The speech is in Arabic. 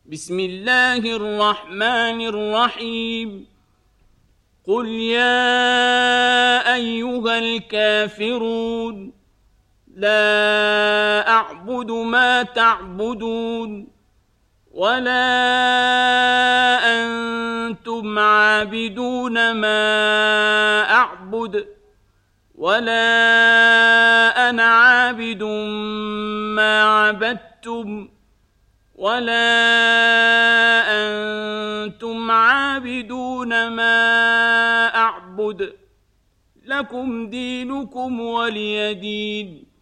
بسم الله الرحمن الرحيم قل يا أيها الكافرون لا أعبد ما تعبدون ولا أنتم عابدون ما أعبد ولا أنا عابد ما عبدتم ولا أنتم عابدون ما أعبد لكم دينكم ولي دين.